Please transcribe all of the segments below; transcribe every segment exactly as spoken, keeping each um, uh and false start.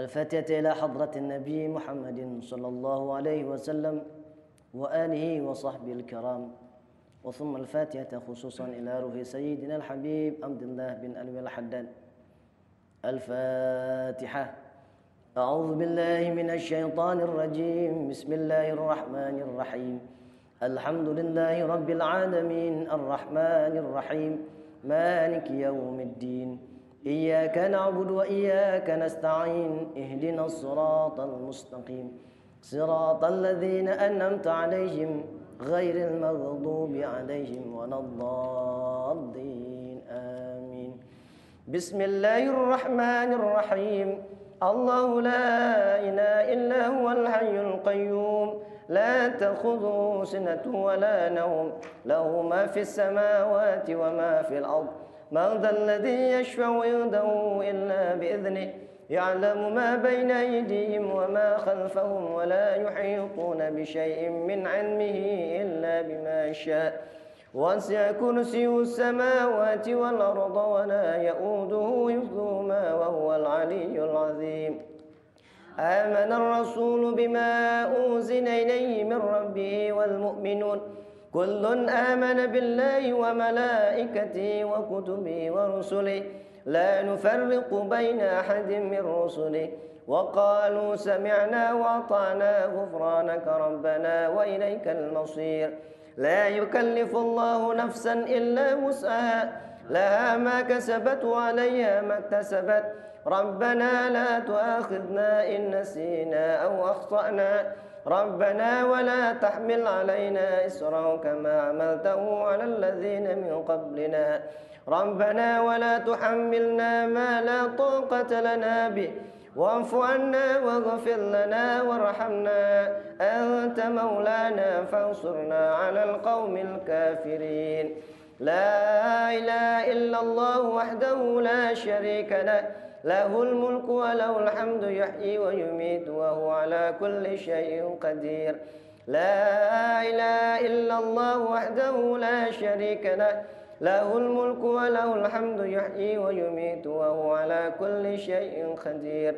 الفاتحة إلى حضرة النبي محمد صلى الله عليه وسلم وآله وصحبه الكرام، وثم الفاتحة خصوصا إلى روح سيدنا الحبيب عبد الله بن ألوي الحداد. الفاتحة. أعوذ بالله من الشيطان الرجيم. بسم الله الرحمن الرحيم. الحمد لله رب العالمين الرحمن الرحيم مالك يوم الدين. إياك نعبد وإياك نستعين. اهدنا الصراط المستقيم صراط الذين أنعمت عليهم غير المغضوب عليهم ولا الضالين آمين. بسم الله الرحمن الرحيم. الله لا إله إلا هو الحي القيوم لا تأخذه سنة ولا نوم له ما في السماوات وما في الأرض. من ذا الذي يشفع عنده إلا بإذنه يعلم ما بين أيديهم وما خلفهم ولا يحيطون بشيء من علمه إلا بما شاء. وسع كرسي السماوات والأرض ولا يؤوده حفظهما وهو العلي العظيم. آمن الرسول بما أنزل إليه من ربه والمؤمنون كل آمن بالله وملائكته وكتبه ورسله لا نفرق بين أحد من رسله وقالوا سمعنا وأطعنا غفرانك ربنا وإليك المصير. لا يكلف الله نفسا إلا وسعها لها ما كسبت وعليها ما اكتسبت. ربنا لا تؤاخذنا إن نسينا أو أخطأنا ربنا ولا تحمل علينا إصرا كما عملته على الذين من قبلنا ربنا ولا تحملنا ما لا طاقة لنا به واعف عنا واغفر لنا وارحمنا أنت مولانا فانصرنا على القوم الكافرين. لا إله إلا الله وحده لا شريك له له الملك وله الحمد يحيي ويميت وهو على كل شيء قدير. لا إله إلا الله وحده لا شريك له له الملك وله الحمد يحيي ويميت وهو على كل شيء قدير.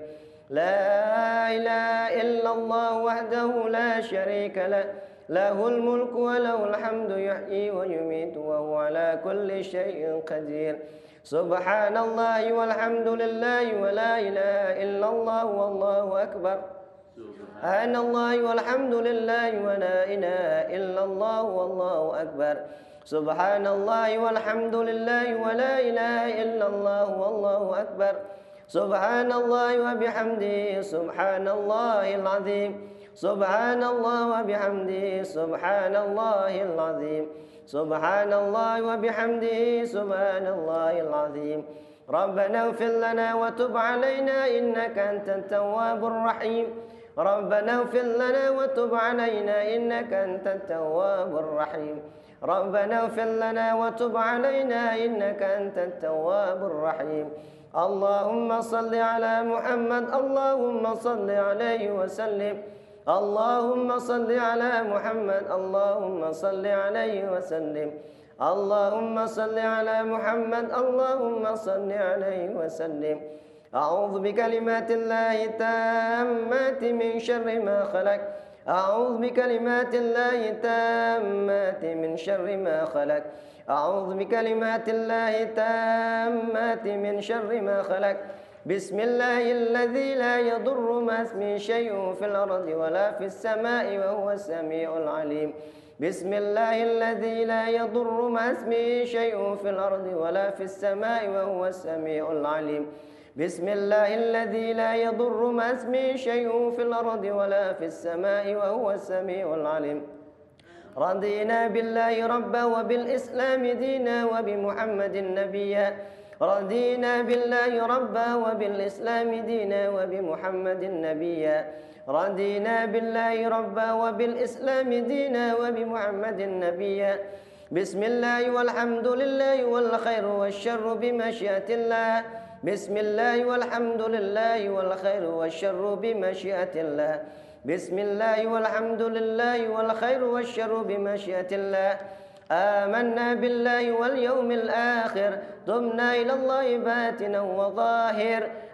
لا إله إلا الله وحده لا شريك له له الملك وله الحمد يحيي ويميت وهو على كل شيء قدير. سبحان الله والحمد لله ولا إله إلا الله والله أكبر. سبحان الله والحمد لله ولا إله إلا الله والله أكبر. سبحان الله والحمد لله ولا إله إلا الله والله أكبر. سبحان الله وبحمده سبحان الله العظيم. سبحان الله وبحمده سبحان الله العظيم. سبحان الله وبحمده سبحان الله العظيم. ربنا اغفر لنا وتب علينا إنك أنت التواب الرحيم. ربنا اغفر لنا وتب علينا إنك أنت التواب الرحيم. ربنا اغفر لنا وتب علينا إنك أنت التواب الرحيم. اللهم صل على محمد اللهم صل عليه وسلم. اللهم صل على محمد اللهم صل عليه وسلم. اللهم صل على محمد اللهم صل عليه وسلم. أعوذ بكلمات الله التامات من شر ما خلق. أعوذ بكلمات الله التامات من شر ما خلق. أعوذ بكلمات الله التامات من شر ما خلق. بسم الله الذي لا يضر مع اسمه شيء في الأرض ولا في السماء وهو السميع العليم. بسم الله الذي لا يضر مع اسمه شيء في الأرض ولا في السماء وهو السميع العليم. بسم الله الذي لا يضر مع اسمه شيء في الأرض ولا في السماء وهو السميع العليم. رضينا بالله ربا وبالإسلام دينا وبمحمد نبيا. رضينا بالله ربا وبالإسلام دينا وبمحمد نبيا. رضينا بالله ربا وبالإسلام دينا وبمحمد نبيا. بسم الله والحمد لله والخير والشر بمشيئة الله. بسم الله والحمد لله والخير والشر بمشيئة الله. بسم الله والحمد لله والخير والشر بمشيئة الله. آمنا بالله واليوم الآخر تبنا إلى الله باطنا وظاهر.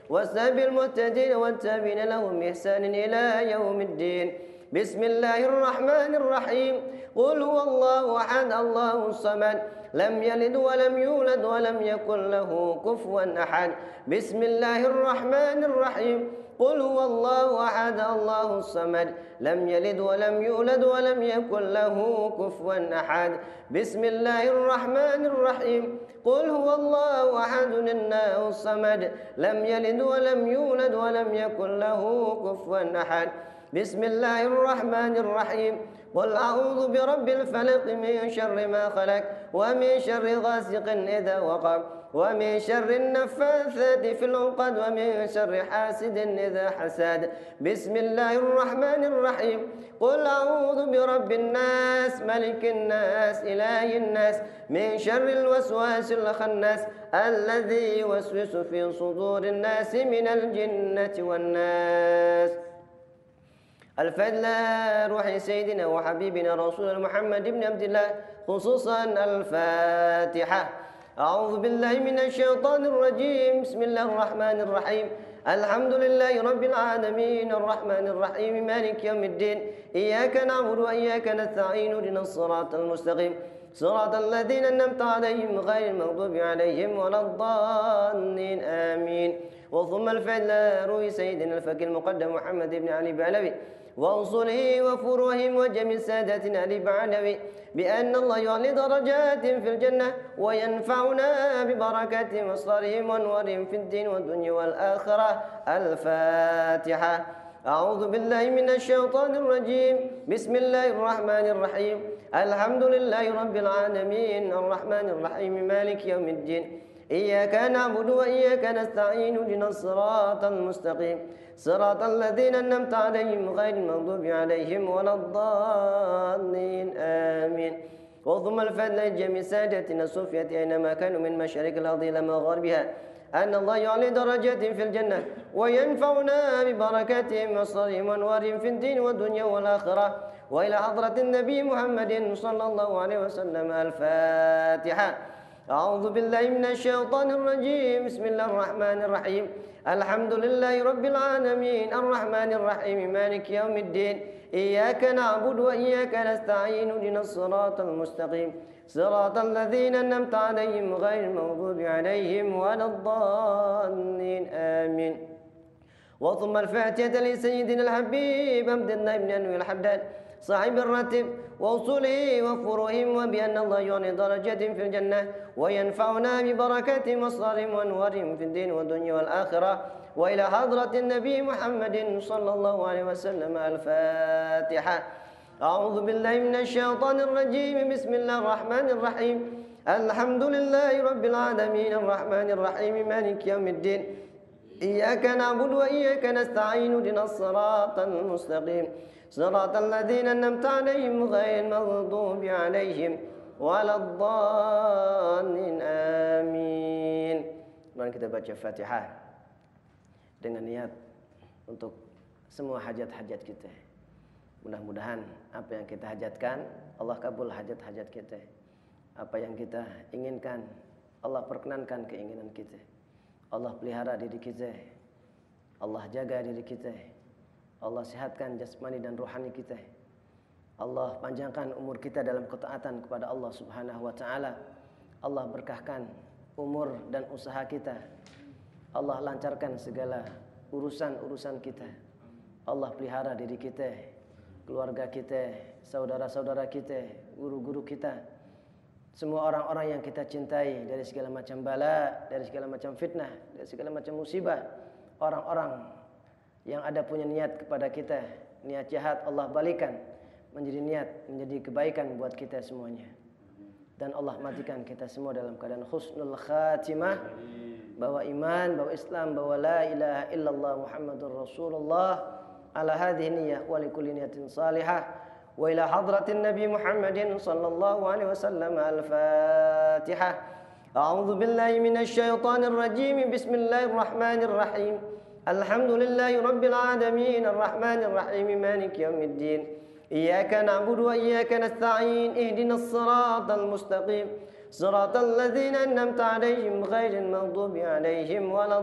والسابق المهتدين والتابعين لهم بإحسان إلى يوم الدين. بسم الله الرحمن الرحيم. قل هو الله أحد الله الصمد لم يلد ولم يولد ولم يكن له كفوا أحد. بسم الله الرحمن الرحيم. قل هو الله أحد الله الصمد لم يلد ولم يولد ولم يكن له كفوا أحد. بسم الله الرحمن الرحيم. قل هو الله أحد الله الصمد لم يلد ولم يولد ولم يكن له كفوا أحد. بسم الله الرحمن الرحيم. قل أعوذ برب الفلق من شر ما خلق ومن شر غاسق إذا وقب ومن شر النفاثات في العقد ومن شر حاسد إذا حسد. بسم الله الرحمن الرحيم. قل أعوذ برب الناس ملك الناس إله الناس من شر الوسواس الخناس الذي يوسوس في صدور الناس من الجنة والناس. الفضل روح سيدنا وحبيبنا رسول محمد بن عبد الله، خصوصا الفاتحة. أعوذ بالله من الشيطان الرجيم. بسم الله الرحمن الرحيم. الحمد لله رب العالمين الرحمن الرحيم مالك يوم الدين. إياك نعبد وإياك نستعين اهدنا الصراط المستقيم صراط الذين أنعمت عليهم غير المغضوب عليهم ولا الضالين آمين. وثم الفضل روي سيدنا الفقيه المقدم محمد بن علي بعلوي وأصوله وفروعهم وجميع سادتنا علي بعلوي بأن الله يعلي درجات في الجنة وينفعنا ببركات مصدرهم وانوارهم في الدين والدنيا والآخرة. الفاتحة. أعوذ بالله من الشيطان الرجيم. بسم الله الرحمن الرحيم. الحمد لله رب العالمين الرحمن الرحيم مالك يوم الدين. إياك نعبد وإياك نستعين اهدنا الصراط المستقيم صراط الذين أنعمت عليهم غير المغضوب عليهم ولا الضالين آمين. وثم الفضل جميع سادتنا الصوفية أينما كانوا من مشارق الأرض إلى مغاربها أن الله يعلي درجات في الجنة وينفعنا ببركاتهم وصرهم وانوارهم في الدين والدنيا والآخرة. وإلى حضرة النبي محمد صلى الله عليه وسلم. الفاتحة. أعوذ بالله من الشيطان الرجيم. بسم الله الرحمن الرحيم. الحمد لله رب العالمين الرحمن الرحيم مالك يوم الدين. إياك نعبد وإياك نستعين اهدنا الصراط المستقيم صراط الذين أنعمت عليهم غير المغضوب عليهم ولا الضالين آمين. وثم الفاتحة لسيدنا الحبيب عبد الله بن أنوي الحداد صاحب الراتب وأصوله وفروعهم وبأن الله يعلي درجات في الجنة وينفعنا ببركات مصدرهم وأنوارهم في الدين والدنيا والآخرة. وإلى حضرة النبي محمد صلى الله عليه وسلم. الفاتحة. أعوذ بالله من الشيطان الرجيم. بسم الله الرحمن الرحيم. الحمد لله رب العالمين الرحمن الرحيم مالك يوم الدين. إياك نعبد وإياك نستعين اهدنا الصراط المستقيم صراط الذين أنعمت عليهم غير المغضوب عليهم ولا الضالين آمين. Mari kita baca Fatihah dengan niat untuk semua hajat-hajat kita. Mudah-mudahan apa yang kita hajatkan Allah kabul hajat-hajat kita. Apa yang kita inginkan Allah perkenankan keinginan kita. Allah pelihara diri kita. Allah jaga diri kita. Allah sehatkan jasmani dan rohani kita. Allah panjangkan umur kita dalam ketaatan kepada Allah Subhanahu wa taala. Allah berkahkan umur dan usaha kita. Allah lancarkan segala urusan-urusan kita. Allah pelihara diri kita, keluarga kita, saudara-saudara kita, guru-guru kita. Semua orang-orang yang kita cintai dari segala macam bala, dari segala macam fitnah, dari segala macam musibah. Orang-orang yang ada punya niat kepada kita, niat jahat Allah balikan menjadi niat, menjadi kebaikan buat kita semuanya. Dan Allah matikan kita semua dalam keadaan husnul khatimah, bawa iman, bawa Islam, bawa la ilaha illallah Muhammadur Rasulullah ala hadhihi niyyah wa likulli niyatin salihah. Wa ila hadratin Nabi Muhammadin sallallahu alaihi wasallam. Al-Fatihah. A'udzu billahi minasy syaithanir rajim. Bismillahirrahmanir rahim. Alhamdulillahi rabbil alamin arrahmanir rahim maliki yaumiddin. Iyyaka na'budu wa iyyaka nasta'in ihdinas siratal mustaqim صراط الذين أنعمت عليهم غير المغضوب عليهم ولا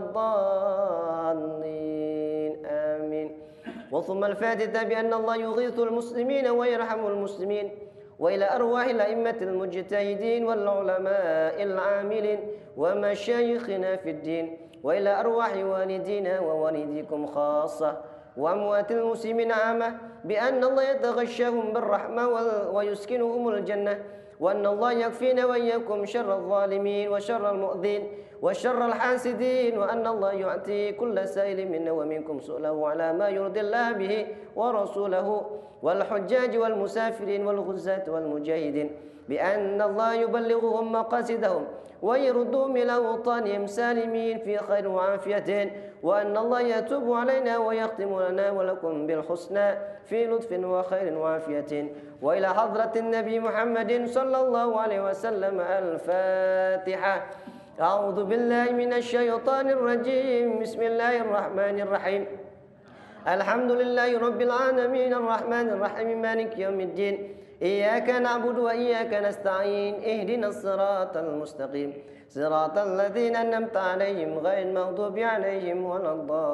الضالين آمين. وثم الفاتحة بأن الله يغيث المسلمين ويرحم المسلمين، وإلى أرواح الأئمة المجتهدين والعلماء العاملين ومشايخنا في الدين، وإلى أرواح والدينا ووالديكم خاصة وأموات المسلمين عامة، بأن الله يتغشاهم بالرحمة ويسكنهم الجنة، وأن الله يكفينا وإياكم شر الظالمين وشر المؤذين وشر الحاسدين، وأن الله يعطي كل سائل منا ومنكم سؤله على ما يرضي الله به ورسوله، والحجاج والمسافرين والغزاة والمجاهدين، بأن الله يبلغهم مقاصدهم ويردهم إلى وطنهم سالمين في خير وعافية، وأن الله يتوب علينا ويختم لنا ولكم بالحسنى في لطف وخير وعافية. وإلى حضرة النبي محمد صلى الله عليه وسلم الفاتحة. أعوذ بالله من الشيطان الرجيم. بسم الله الرحمن الرحيم. الحمد لله رب العالمين الرحمن الرحيم مالك يوم الدين، إياك نعبد وإياك نستعين، اهدنا الصراط المستقيم صراط الذين أنعمت عليهم غير المغضوب عليهم ولا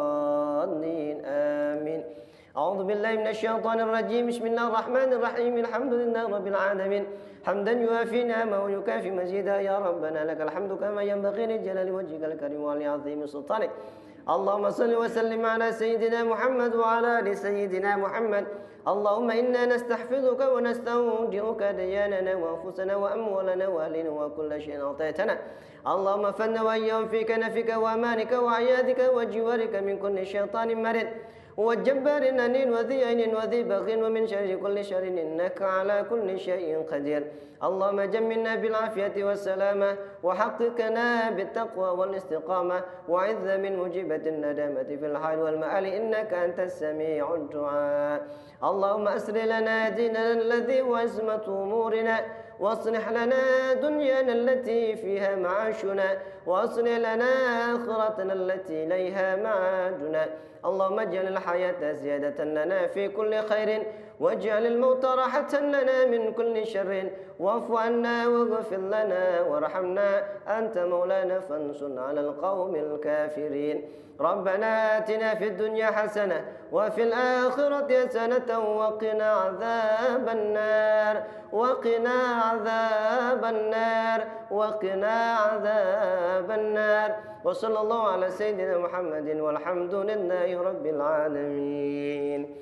الضالين آمين. أعوذ بالله من الشيطان الرجيم. بسم الله الرحمن الرحيم. الحمد لله رب العالمين حمدا يوافي نعمه ويكافي مزيدا. يا ربنا لك الحمد كما ينبغي لجلال وجهك الكريم ولعظيم سلطانك. اللهم صل وسلم على سيدنا محمد وعلى آل سيدنا محمد. اللهم إنا نستحفظك ونستودعك دياننا وأنفسنا وأموالنا وأهلنا وكل شيء أعطيتنا. اللهم فن وإياهم في كنفك وأمانك وعيادك وجوارك من كل شيطان مريض وجبار أنين وذي عين وذي بغ ومن شر كل شر إنك على كل شيء قدير. اللهم جملنا بالعافية والسلامة وحققنا بالتقوى والاستقامة وعذ من مجيبة الندامة في الحال والمآل إنك أنت السميع الدعاء. اللهم أسر لنا ديننا الذي هو عصمة أمورنا، واصلح لنا دنيانا التي فيها معاشنا، واصلح لنا آخرتنا التي إليها معادنا. اللهم اجعل الحياة زيادة لنا في كل خير، واجعل الموت راحة لنا من كل شر، واعف عنا واغفر لنا وارحمنا، أنت مولانا فانصرنا على القوم الكافرين. ربنا آتنا في الدنيا حسنة وفي الآخرة حسنة وقنا عذاب النار وقنا عذاب النار وقنا عذاب النار. وصلى الله على سيدنا محمد والحمد لله رب العالمين.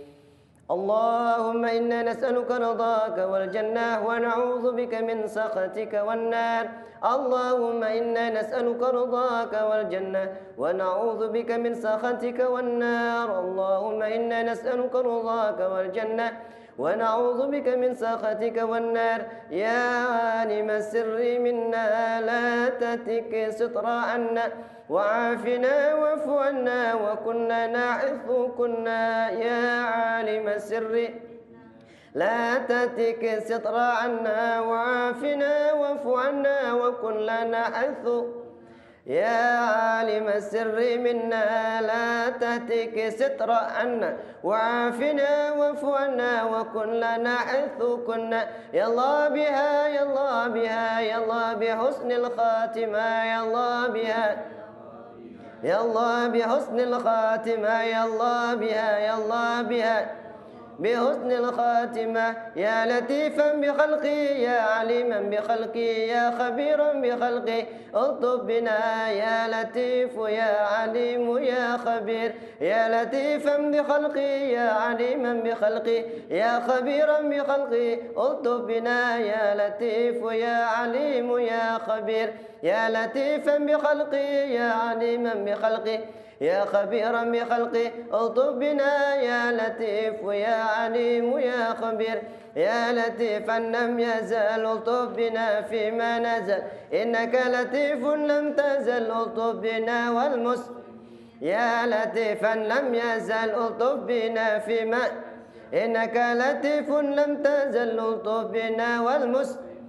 اللهم إنا نسألك رضاك والجنة ونعوذ بك من سخطك والنار. اللهم إنا نسألك رضاك والجنة ونعوذ بك من سخطك والنار. اللهم إنا نسألك رضاك والجنة ونعوذ بك من سخطك والنار. يا عالم السر منا لا تتك ستر عنا وعافنا واعف عنا وكنا حيث كنا. يا عالم السر لا تتك ستر عنا وعافنا واعف عنا وكن لنا حيث. يا عالم السر منا لا تهتك ستر عنا وعافنا واعف عنا وكن لنا حيث كنا. يا الله بها يا الله بها يا الله بحسن الخاتمة. يا الله بها يا الله بحسن الخاتمة. يا الله بها يا الله بها بحسن الخاتمة. يا لطيفا بخلقي يا عليما بخلقي يا خبيرا بخلقي الطف بنا. يا لطيف يا عليم يا خبير. يا لطيفا بخلقي يا عليما بخلقي يا خبيرا بخلقي الطف بنا. يا لطيف يا عليم يا خبير. يا لطيفا بخلقي يا عليما بخلقي يا خبيرا بخلقي الطف بنا. يا لطيف يا عليم يا خبير. يا لطيفا لم يزل الطف بنا فيما نزل إنك لطيف لم تزل الطف بنا والمس. يا لطيفا لم يزل الطف بنا فيما إنك لطيف لم تزل الطف بنا والمس.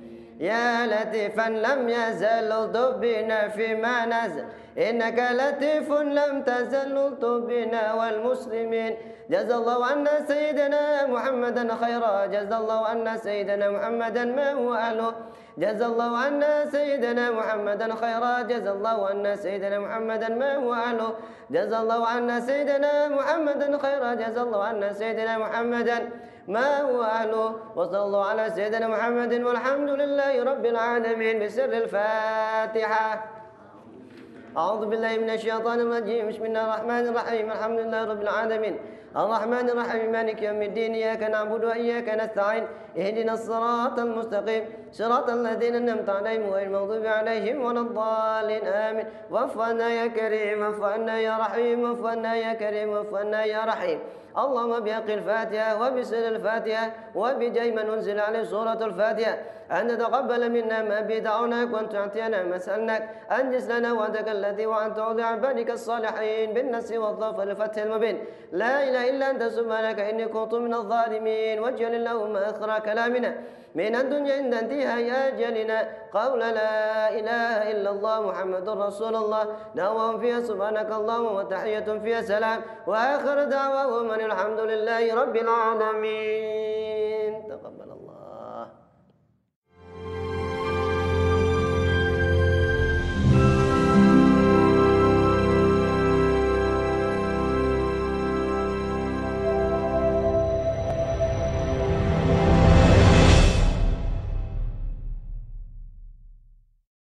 يا لطيفا لم يزل الطف بنا فيما نزل إنك لطيف لم تزل الطف بنا والمسلمين جزا الله عنا سيدنا محمدا خيرا جزا الله عنا سيدنا محمدا ما هو أهله جزا الله عنا سيدنا محمدا خيرا جزا الله عنا سيدنا محمدا ما هو أهله جزا الله عنا سيدنا محمدا خيرا جزا الله عنا سيدنا محمدا ما هو أهله وصلى الله على سيدنا محمد والحمد لله رب العالمين بسر الفاتحة. أعوذ بالله من الشيطان الرجيم بسم الله الرحمن الرحيم الحمد لله رب العالمين الرحمن الرحيم مالك يوم الدين إياك نعبد وإياك نستعين اهدنا الصراط المستقيم صراط الذين أنعمت عليهم غير المغضوب عليهم ولا الضالين آمين واعف عنا يا كريم واعف عنا يا رحيم واعف عنا يا كريم واعف عنا يا رحيم اللهم بحق الفاتحة وبسر الفاتحة وبجاه من أنزل عليه سورة الفاتحة أن تتقبل منا ما بدعوناك وأن تعطينا ما سألناك أنجز لنا وعدك الذي وعدت لعبادك الصالحين بالنصر والظفر الفتح المبين لا إله إلا أنت سبحانك إني كنت من الظالمين واجعل اللهم آخر كلامنا من الدنيا عند انتهاء أجلنا قول لا إله إلا الله محمد رسول الله دعواهم فيها سبحانك اللهم وتحية فيها سلام وآخر دعواهم أن الحمد لله رب العالمين. تقبل